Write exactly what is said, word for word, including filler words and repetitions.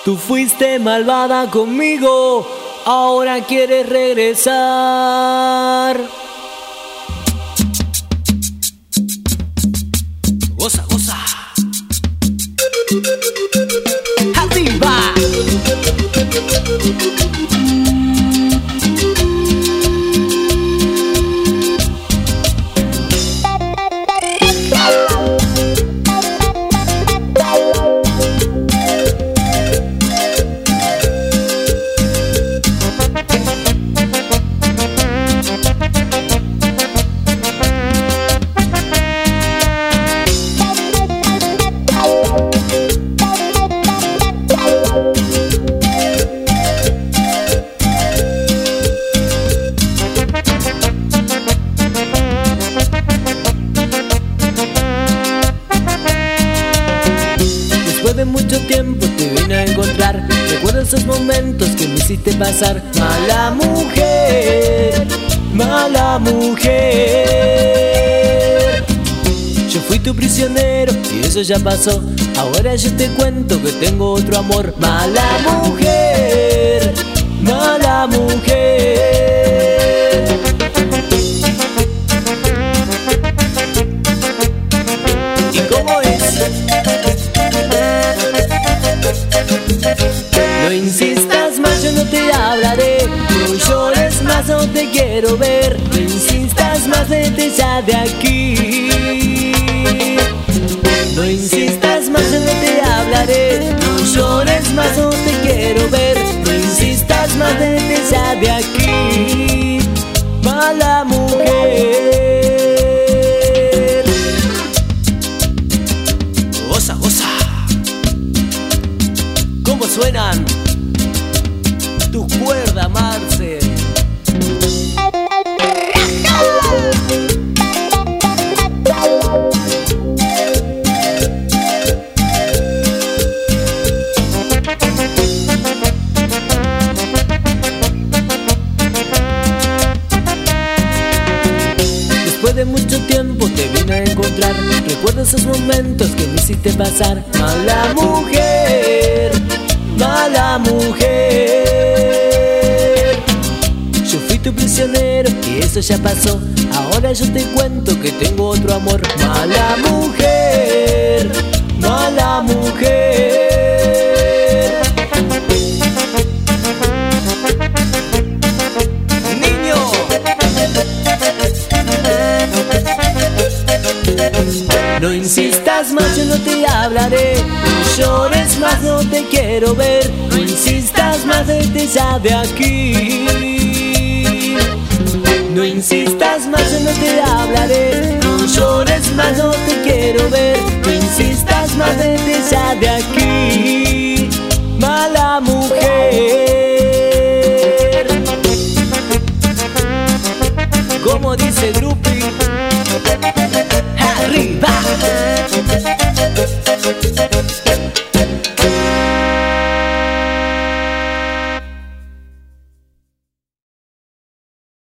Tú fuiste malvada conmigo, ahora quieres regresar. Goza, goza. ¡Arriba! Después de mucho tiempo te vine a encontrar. Recuerdo esos momentos que me hiciste pasar. Mala mujer, mala mujer. Yo fui tu prisionero y eso ya pasó. Ahora yo te cuento que tengo otro amor. Mala mujer, mala mujer. ¿Y cómo es? No insistas más, yo no te hablaré. No llores más, no te quiero ver. No insistas más, vete ya de aquí. No insistas más, yo no te hablaré. No llores más, no te quiero ver. No insistas más, vete ya de aquí. Mala mujer. Goza, goza. ¿Cómo suenan tus cuerdas, Marce? Después de mucho tiempo te vine a encontrar. Recuerdo esos momentos que me hiciste pasar. Mala mujer, mala mujer. Yo fui tu prisionero y eso ya pasó. Ahora yo te cuento que tengo otro amor. Mala mujer, mala mujer. Niño, no insistas más, yo no te hablaré. No llores más, no te quiero ver. No insistas más, vete ya de aquí. No insistas más, yo no te hablaré. No llores más, no te quiero ver. No insistas más, vete ya de aquí.